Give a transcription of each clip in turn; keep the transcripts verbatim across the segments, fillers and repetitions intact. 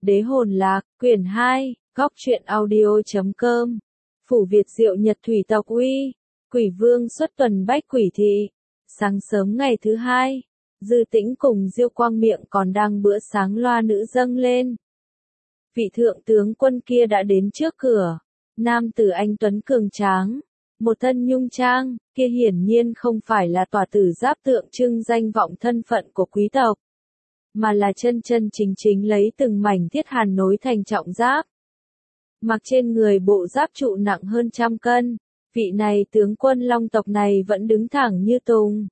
Đế hồn lạc, quyển hai, góc truyện audio.com. Phủ Việt Diệu Nhật thủy tộc uy, quỷ vương xuất tuần bách quỷ thị. Sáng sớm ngày thứ hai, Dư Tĩnh cùng Diêu Quang miệng còn đang bữa sáng loa nữ dâng lên. Vị thượng tướng quân kia đã đến trước cửa, nam tử anh tuấn cường tráng, một thân nhung trang, kia hiển nhiên không phải là tòa tử giáp tượng trưng danh vọng thân phận của quý tộc, mà là chân chân chính chính lấy từng mảnh thiết hàn nối thành trọng giáp. Mặc trên người bộ giáp trụ nặng hơn trăm cân, vị này tướng quân Long tộc này vẫn đứng thẳng như tùng.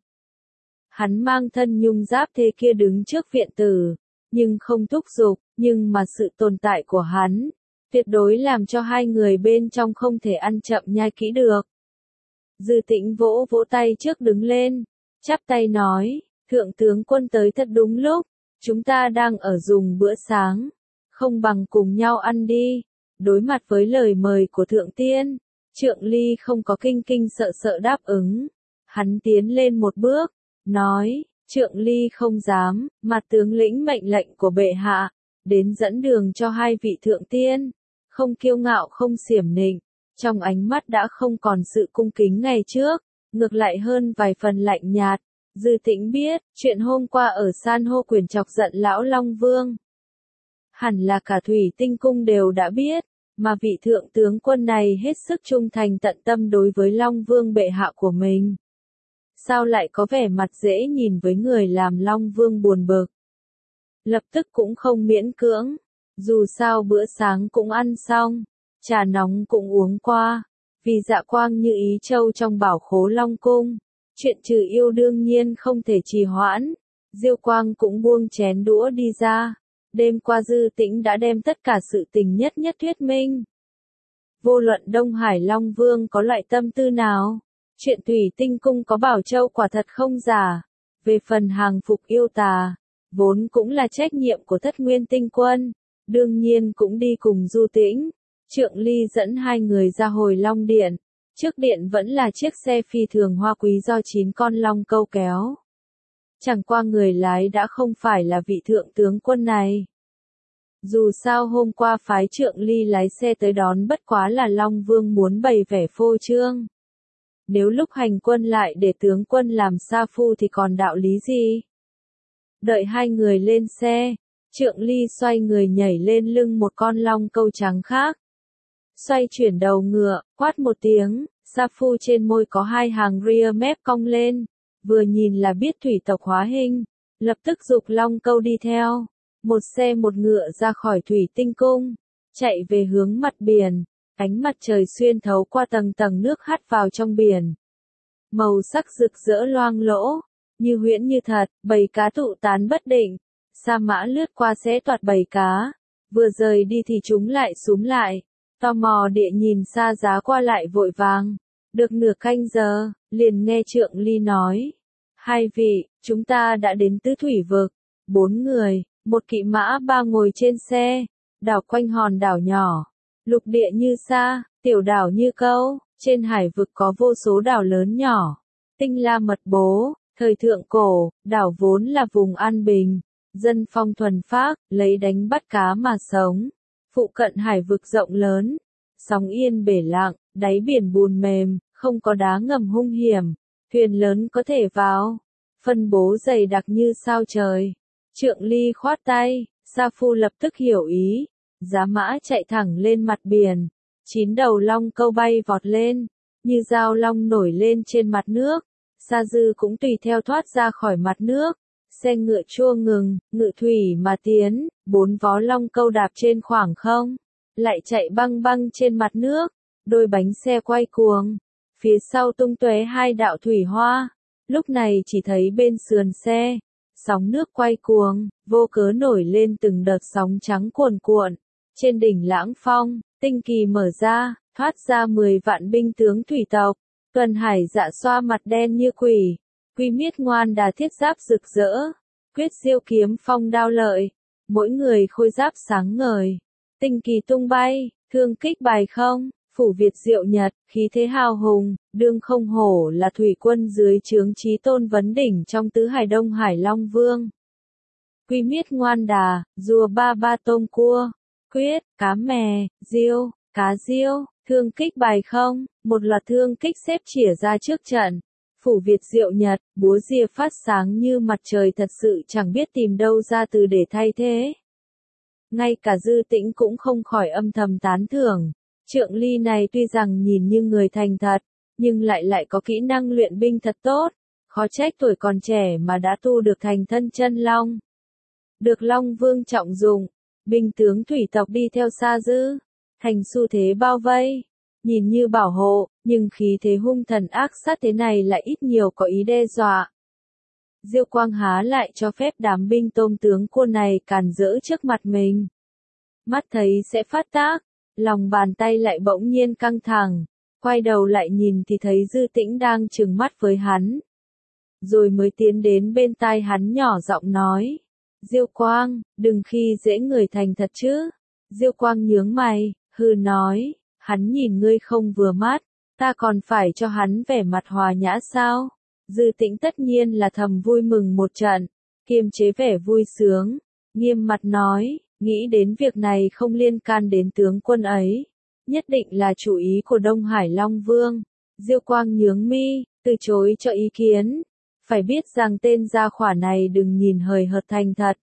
Hắn mang thân nhung giáp thế kia đứng trước viện tử, nhưng không thúc giục, nhưng mà sự tồn tại của hắn, tuyệt đối làm cho hai người bên trong không thể ăn chậm nhai kỹ được. Dư Tĩnh vỗ vỗ tay trước đứng lên, chắp tay nói, thượng tướng quân tới thật đúng lúc, chúng ta đang ở dùng bữa sáng, không bằng cùng nhau ăn đi. Đối mặt với lời mời của thượng tiên, Trượng Ly không có kinh kinh sợ sợ đáp ứng. Hắn tiến lên một bước, nói, Trượng Ly không dám, mà tướng lĩnh mệnh lệnh của bệ hạ, đến dẫn đường cho hai vị thượng tiên, không kiêu ngạo không xiểm nịnh, trong ánh mắt đã không còn sự cung kính ngày trước, ngược lại hơn vài phần lạnh nhạt. Dư Tĩnh biết, chuyện hôm qua ở san hô quyền chọc giận lão Long Vương. Hẳn là cả thủy tinh cung đều đã biết, mà vị thượng tướng quân này hết sức trung thành tận tâm đối với Long Vương bệ hạ của mình. Sao lại có vẻ mặt dễ nhìn với người làm Long Vương buồn bực. Lập tức cũng không miễn cưỡng, dù sao bữa sáng cũng ăn xong, trà nóng cũng uống qua, vì Dạ Quang như ý châu trong bảo khố Long Cung. Chuyện trừ yêu đương nhiên không thể trì hoãn, Diêu Quang cũng buông chén đũa đi ra. Đêm qua Dư Tĩnh đã đem tất cả sự tình nhất nhất thuyết minh. Vô luận Đông Hải Long Vương có loại tâm tư nào, chuyện thủy tinh cung có bảo châu quả thật không giả. Về phần hàng phục yêu tà, vốn cũng là trách nhiệm của Thất Nguyên Tinh Quân, đương nhiên cũng đi cùng Du Tĩnh. Trượng Ly dẫn hai người ra hồi Long Điện. Trước điện vẫn là chiếc xe phi thường hoa quý do chín con long câu kéo. Chẳng qua người lái đã không phải là vị thượng tướng quân này. Dù sao hôm qua phái Trượng Ly lái xe tới đón bất quá là Long Vương muốn bày vẻ phô trương. Nếu lúc hành quân lại để tướng quân làm sa phu thì còn đạo lý gì? Đợi hai người lên xe, Trượng Ly xoay người nhảy lên lưng một con long câu trắng khác. Xoay chuyển đầu ngựa, quát một tiếng, sa phu trên môi có hai hàng ria mép cong lên, vừa nhìn là biết thủy tộc hóa hình, lập tức giục long câu đi theo, một xe một ngựa ra khỏi thủy tinh cung, chạy về hướng mặt biển, ánh mặt trời xuyên thấu qua tầng tầng nước hắt vào trong biển. Màu sắc rực rỡ loang lỗ, như huyễn như thật, bầy cá tụ tán bất định, sa mã lướt qua xé toạc bầy cá, vừa rời đi thì chúng lại súm lại. Tò mò địa nhìn xa giá qua lại vội vàng. Được nửa canh giờ, liền nghe Trượng Ly nói. Hai vị, chúng ta đã đến tứ thủy vực. Bốn người, một kỵ mã ba ngồi trên xe. Đảo quanh hòn đảo nhỏ. Lục địa như sa, tiểu đảo như câu. Trên hải vực có vô số đảo lớn nhỏ. Tinh la mật bố, thời thượng cổ, đảo vốn là vùng an bình. Dân phong thuần phác, lấy đánh bắt cá mà sống. Phụ cận hải vực rộng lớn, sóng yên bể lặng, đáy biển bùn mềm, không có đá ngầm hung hiểm, thuyền lớn có thể vào, phân bố dày đặc như sao trời. Trượng Ly khoát tay, sa phu lập tức hiểu ý, giá mã chạy thẳng lên mặt biển, chín đầu long câu bay vọt lên, như dao long nổi lên trên mặt nước, sa dư cũng tùy theo thoát ra khỏi mặt nước. Xe ngựa chua ngừng, ngự thủy mà tiến, bốn vó long câu đạp trên khoảng không, lại chạy băng băng trên mặt nước, đôi bánh xe quay cuồng, phía sau tung tóe hai đạo thủy hoa, lúc này chỉ thấy bên sườn xe, sóng nước quay cuồng, vô cớ nổi lên từng đợt sóng trắng cuồn cuộn, trên đỉnh Lãng Phong, tinh kỳ mở ra, thoát ra mười vạn binh tướng thủy tộc, tuần hải dạ xoa mặt đen như quỷ. Quy miết ngoan đà thiết giáp rực rỡ, quyết diêu kiếm phong đao lợi, mỗi người khôi giáp sáng ngời, tinh kỳ tung bay, thương kích bài không, phủ Việt Diệu Nhật, khí thế hào hùng, đương không hổ là thủy quân dưới trướng Chí Tôn vấn đỉnh trong tứ hải Đông Hải Long Vương. quy miết ngoan đà, rùa ba ba tôm cua, quyết, cá mè, diêu, cá diêu, thương kích bài không, một loạt thương kích xếp chỉa ra trước trận. Phủ Việt Diệu Nhật, búa rìa phát sáng như mặt trời thật sự chẳng biết tìm đâu ra từ để thay thế. Ngay cả Dư Tĩnh cũng không khỏi âm thầm tán thưởng. Trượng Ly này tuy rằng nhìn như người thành thật, nhưng lại lại có kỹ năng luyện binh thật tốt. Khó trách tuổi còn trẻ mà đã tu được thành thân chân long. Được Long Vương trọng dụng, binh tướng thủy tộc đi theo Sa Dư, thành xu thế bao vây. Nhìn như bảo hộ, nhưng khí thế hung thần ác sát thế này lại ít nhiều có ý đe dọa. Diêu Quang há lại cho phép đám binh tôm tướng cua này càn rỡ trước mặt mình. Mắt thấy sẽ phát tác, lòng bàn tay lại bỗng nhiên căng thẳng, quay đầu lại nhìn thì thấy Dư Tĩnh đang trừng mắt với hắn. Rồi mới tiến đến bên tai hắn nhỏ giọng nói, Diêu Quang, đừng khi dễ người thành thật chứ. Diêu Quang nhướng mày, hừ nói, hắn nhìn ngươi không vừa mắt, ta còn phải cho hắn vẻ mặt hòa nhã sao? Dư Tĩnh tất nhiên là thầm vui mừng một trận, kiềm chế vẻ vui sướng, nghiêm mặt nói, nghĩ đến việc này không liên can đến tướng quân ấy, nhất định là chủ ý của Đông Hải Long Vương. Diêu Quang nhướng mi, từ chối cho ý kiến, phải biết rằng tên gia khỏa này đừng nhìn hời hợt thành thật.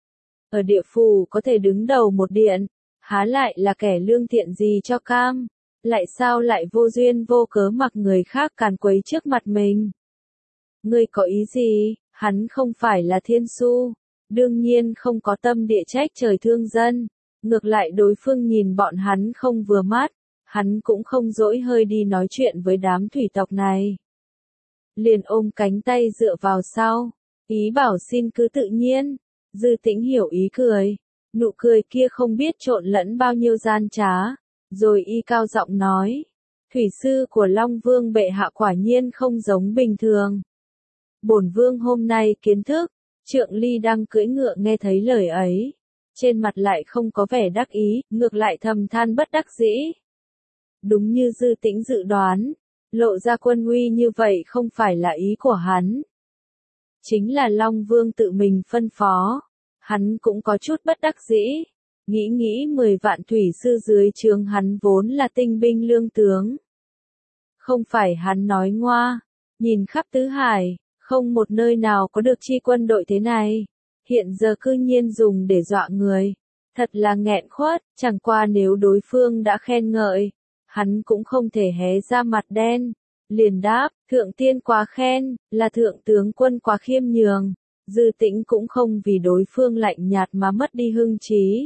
Ở địa phủ có thể đứng đầu một điện, há lại là kẻ lương thiện gì cho cam, lại sao lại vô duyên vô cớ mặc người khác càn quấy trước mặt mình. Ngươi có ý gì, hắn không phải là thiên su, đương nhiên không có tâm địa trách trời thương dân, ngược lại đối phương nhìn bọn hắn không vừa mắt, hắn cũng không dỗi hơi đi nói chuyện với đám thủy tộc này. Liền ôm cánh tay dựa vào sau, ý bảo xin cứ tự nhiên. Dư Tĩnh hiểu ý cười, nụ cười kia không biết trộn lẫn bao nhiêu gian trá, rồi y cao giọng nói, thủy sư của Long Vương bệ hạ quả nhiên không giống bình thường. Bổn vương hôm nay kiến thức. Trượng Ly đang cưỡi ngựa nghe thấy lời ấy, trên mặt lại không có vẻ đắc ý, ngược lại thầm than bất đắc dĩ. Đúng như Dư Tĩnh dự đoán, lộ ra quân uy như vậy không phải là ý của hắn. Chính là Long Vương tự mình phân phó, hắn cũng có chút bất đắc dĩ, nghĩ nghĩ mười vạn thủy sư dưới trướng hắn vốn là tinh binh lương tướng. Không phải hắn nói ngoa, nhìn khắp tứ hải, không một nơi nào có được chi quân đội thế này, hiện giờ cư nhiên dùng để dọa người, thật là nghẹn khuất, chẳng qua nếu đối phương đã khen ngợi, hắn cũng không thể hé ra mặt đen, liền đáp, thượng tiên quá khen, là thượng tướng quân quá khiêm nhường. Dư Tĩnh cũng không vì đối phương lạnh nhạt mà mất đi hưng trí.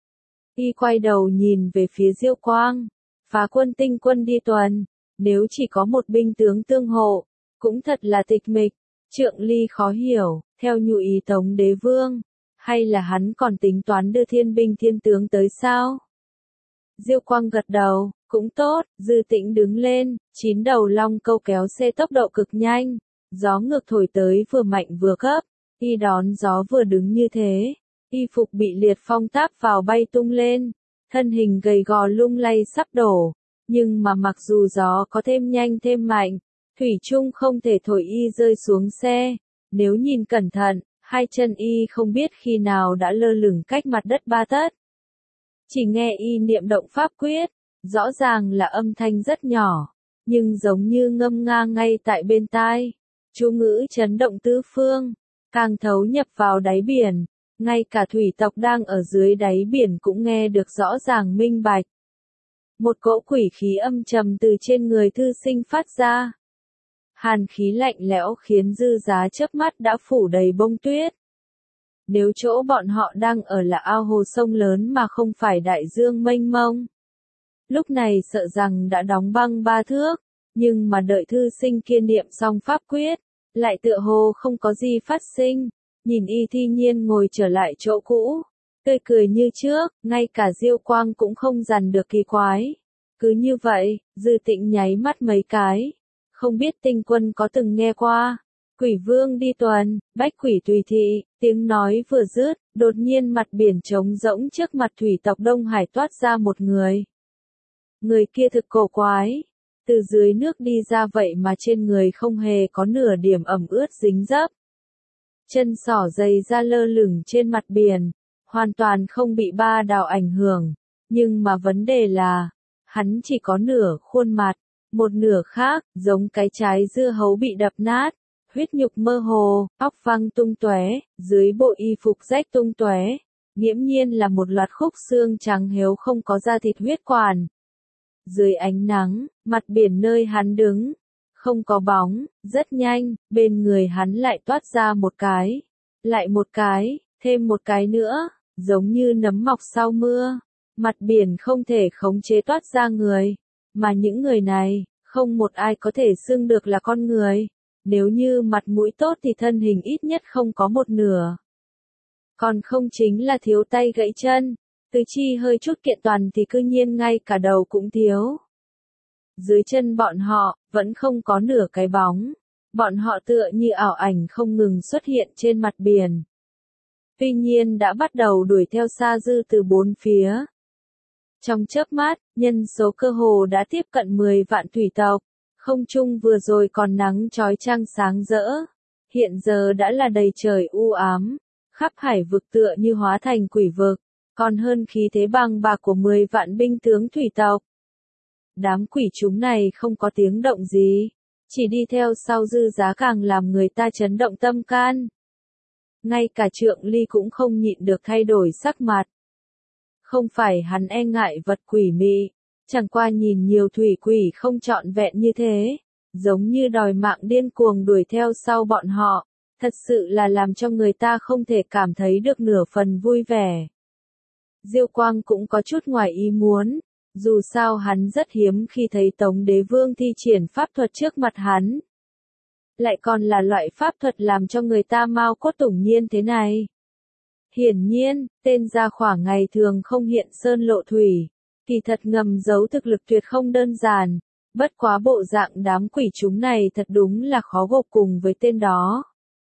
Y quay đầu nhìn về phía Diêu Quang, phá quân tinh quân đi tuần, nếu chỉ có một binh tướng tương hộ, cũng thật là tịch mịch. Trượng Ly khó hiểu, theo nhu ý Tống Đế Vương, hay là hắn còn tính toán đưa thiên binh thiên tướng tới sao? Diêu Quang gật đầu, cũng tốt. Dư Tĩnh đứng lên, chín đầu long câu kéo xe tốc độ cực nhanh, gió ngược thổi tới vừa mạnh vừa gấp, y đón gió vừa đứng như thế, y phục bị liệt phong táp vào bay tung lên, thân hình gầy gò lung lay sắp đổ, nhưng mà mặc dù gió có thêm nhanh thêm mạnh, thủy chung không thể thổi y rơi xuống xe, nếu nhìn cẩn thận, hai chân y không biết khi nào đã lơ lửng cách mặt đất ba tấc. Chỉ nghe y niệm động pháp quyết, rõ ràng là âm thanh rất nhỏ, nhưng giống như ngâm nga ngay tại bên tai. Chú ngữ chấn động tứ phương, càng thấu nhập vào đáy biển, ngay cả thủy tộc đang ở dưới đáy biển cũng nghe được rõ ràng minh bạch. Một cỗ quỷ khí âm trầm từ trên người thư sinh phát ra. Hàn khí lạnh lẽo khiến Dư Giá chớp mắt đã phủ đầy bông tuyết. Nếu chỗ bọn họ đang ở là ao hồ sông lớn mà không phải đại dương mênh mông, lúc này sợ rằng đã đóng băng ba thước, nhưng mà đợi thư sinh kia niệm xong pháp quyết, lại tựa hồ không có gì phát sinh, nhìn y thi nhiên ngồi trở lại chỗ cũ, tươi cười như trước, ngay cả Diêu Quang cũng không dằn được kỳ quái. Cứ như vậy, Dư Tĩnh nháy mắt mấy cái, không biết tinh quân có từng nghe qua. Quỷ vương đi tuần, bách quỷ tùy thị, tiếng nói vừa dứt, đột nhiên mặt biển trống rỗng trước mặt thủy tộc Đông Hải toát ra một người. Người kia thực cổ quái, từ dưới nước đi ra vậy mà trên người không hề có nửa điểm ẩm ướt dính dấp. chân sỏ dày ra lơ lửng trên mặt biển, hoàn toàn không bị ba đào ảnh hưởng, nhưng mà vấn đề là, hắn chỉ có nửa khuôn mặt, một nửa khác, giống cái trái dưa hấu bị đập nát, huyết nhục mơ hồ, óc văng tung tóe, dưới bộ y phục rách tung tóe, nghiễm nhiên là một loạt khúc xương trắng héo không có da thịt huyết quản. Dưới ánh nắng, mặt biển nơi hắn đứng, không có bóng, rất nhanh, bên người hắn lại toát ra một cái, lại một cái, thêm một cái nữa, giống như nấm mọc sau mưa. Mặt biển không thể khống chế toát ra người, mà những người này, không một ai có thể xưng được là con người. Nếu như mặt mũi tốt thì thân hình ít nhất không có một nửa. Còn không chính là thiếu tay gãy chân, tứ chi hơi chút kiện toàn thì cư nhiên ngay cả đầu cũng thiếu. Dưới chân bọn họ, vẫn không có nửa cái bóng. Bọn họ tựa như ảo ảnh không ngừng xuất hiện trên mặt biển. Tuy nhiên đã bắt đầu đuổi theo Sa Dư từ bốn phía. Trong chớp mắt, nhân số cơ hồ đã tiếp cận mười vạn thủy tộc. Không trung vừa rồi còn nắng chói chang sáng rỡ. Hiện giờ đã là đầy trời u ám. Khắp hải vực tựa như hóa thành quỷ vực. Còn hơn khí thế bàng bạc của mười vạn binh tướng thủy tộc. Đám quỷ chúng này không có tiếng động gì. Chỉ đi theo sau Dư Giá càng làm người ta chấn động tâm can. Ngay cả Trượng Ly cũng không nhịn được thay đổi sắc mặt. Không phải hắn e ngại vật quỷ mị, chẳng qua nhìn nhiều thủy quỷ không trọn vẹn như thế, giống như đòi mạng điên cuồng đuổi theo sau bọn họ, thật sự là làm cho người ta không thể cảm thấy được nửa phần vui vẻ. Diêu Quang cũng có chút ngoài ý muốn, dù sao hắn rất hiếm khi thấy Tống Đế Vương thi triển pháp thuật trước mặt hắn. Lại còn là loại pháp thuật làm cho người ta mau cốt tủng nhiên thế này. Hiển nhiên, tên gia khỏa ngày thường không hiện sơn lộ thủy, thì thật ngầm giấu thực lực tuyệt không đơn giản, bất quá bộ dạng đám quỷ chúng này thật đúng là khó gộp cùng với tên đó.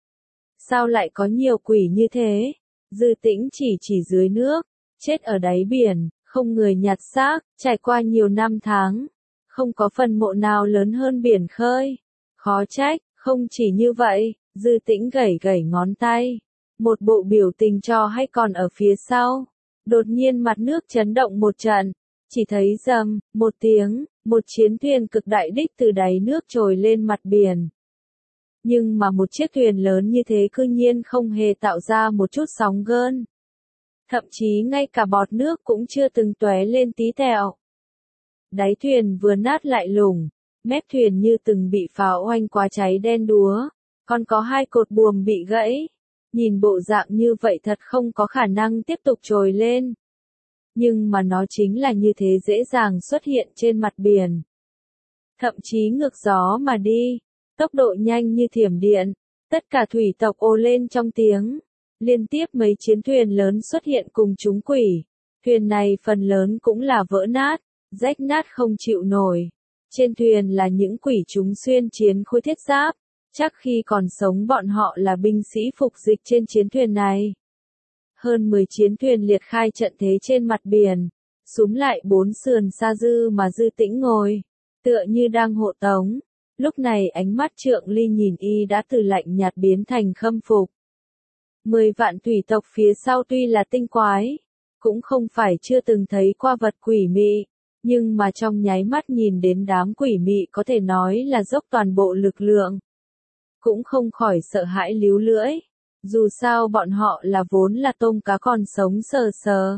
Sao lại có nhiều quỷ như thế? Dư Tĩnh chỉ chỉ dưới nước, chết ở đáy biển, không người nhặt xác, trải qua nhiều năm tháng, không có phần mộ nào lớn hơn biển khơi. Khó trách, không chỉ như vậy, Dư Tĩnh gẩy gẩy ngón tay. Một bộ biểu tình cho hay còn ở phía sau. Đột nhiên mặt nước chấn động một trận. Chỉ thấy rầm, một tiếng, một chiến thuyền cực đại đích từ đáy nước trồi lên mặt biển. Nhưng mà một chiếc thuyền lớn như thế cư nhiên không hề tạo ra một chút sóng gợn. Thậm chí ngay cả bọt nước cũng chưa từng tóe lên tí tẹo. Đáy thuyền vừa nát lại lủng, mép thuyền như từng bị pháo oanh quá cháy đen đúa, còn có hai cột buồm bị gãy. Nhìn bộ dạng như vậy thật không có khả năng tiếp tục trồi lên. Nhưng mà nó chính là như thế dễ dàng xuất hiện trên mặt biển. Thậm chí ngược gió mà đi, tốc độ nhanh như thiểm điện, tất cả thủy tộc ồ lên trong tiếng. Liên tiếp mấy chiến thuyền lớn xuất hiện cùng chúng quỷ. Thuyền này phần lớn cũng là vỡ nát, rách nát không chịu nổi. Trên thuyền là những quỷ chúng xuyên chiến khôi thiết giáp. Chắc khi còn sống bọn họ là binh sĩ phục dịch trên chiến thuyền này. Hơn mười chiến thuyền liệt khai trận thế trên mặt biển, súm lại bốn sườn Sa Dư mà Dư Tĩnh ngồi, tựa như đang hộ tống. Lúc này ánh mắt Trượng Ly nhìn y đã từ lạnh nhạt biến thành khâm phục. Mười vạn thủy tộc phía sau tuy là tinh quái, cũng không phải chưa từng thấy qua vật quỷ mị, nhưng mà trong nháy mắt nhìn đến đám quỷ mị có thể nói là dốc toàn bộ lực lượng. Cũng không khỏi sợ hãi líu lưỡi. Dù sao bọn họ là vốn là tôm cá còn sống sờ sờ.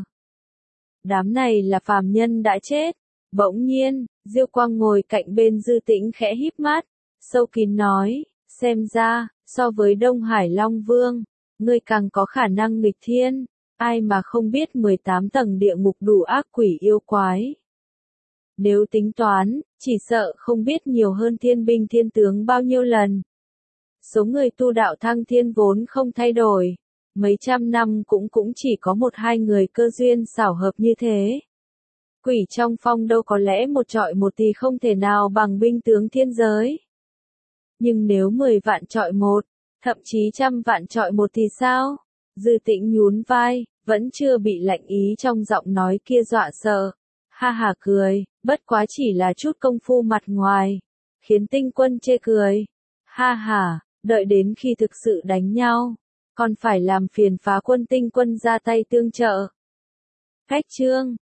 Đám này là phàm nhân đã chết. Bỗng nhiên, Diêu Quang ngồi cạnh bên Dư Tĩnh khẽ híp mắt, sâu kín nói, xem ra, so với Đông Hải Long Vương, ngươi càng có khả năng nghịch thiên, ai mà không biết mười tám tầng địa ngục đủ ác quỷ yêu quái. Nếu tính toán, chỉ sợ không biết nhiều hơn thiên binh thiên tướng bao nhiêu lần. Số người tu đạo thăng thiên vốn không thay đổi, mấy trăm năm cũng cũng chỉ có một hai người cơ duyên xảo hợp như thế. Quỷ trong phong đâu có lẽ một trọi một thì không thể nào bằng binh tướng thiên giới. Nhưng nếu mười vạn trọi một, thậm chí trăm vạn trọi một thì sao? Dư Tĩnh nhún vai, vẫn chưa bị lạnh ý trong giọng nói kia dọa sợ. Ha ha cười, bất quá chỉ là chút công phu mặt ngoài, khiến Tinh Quân chê cười. Ha ha. Đợi đến khi thực sự đánh nhau, còn phải làm phiền Phá Quân tinh quân ra tay tương trợ. Khách trương,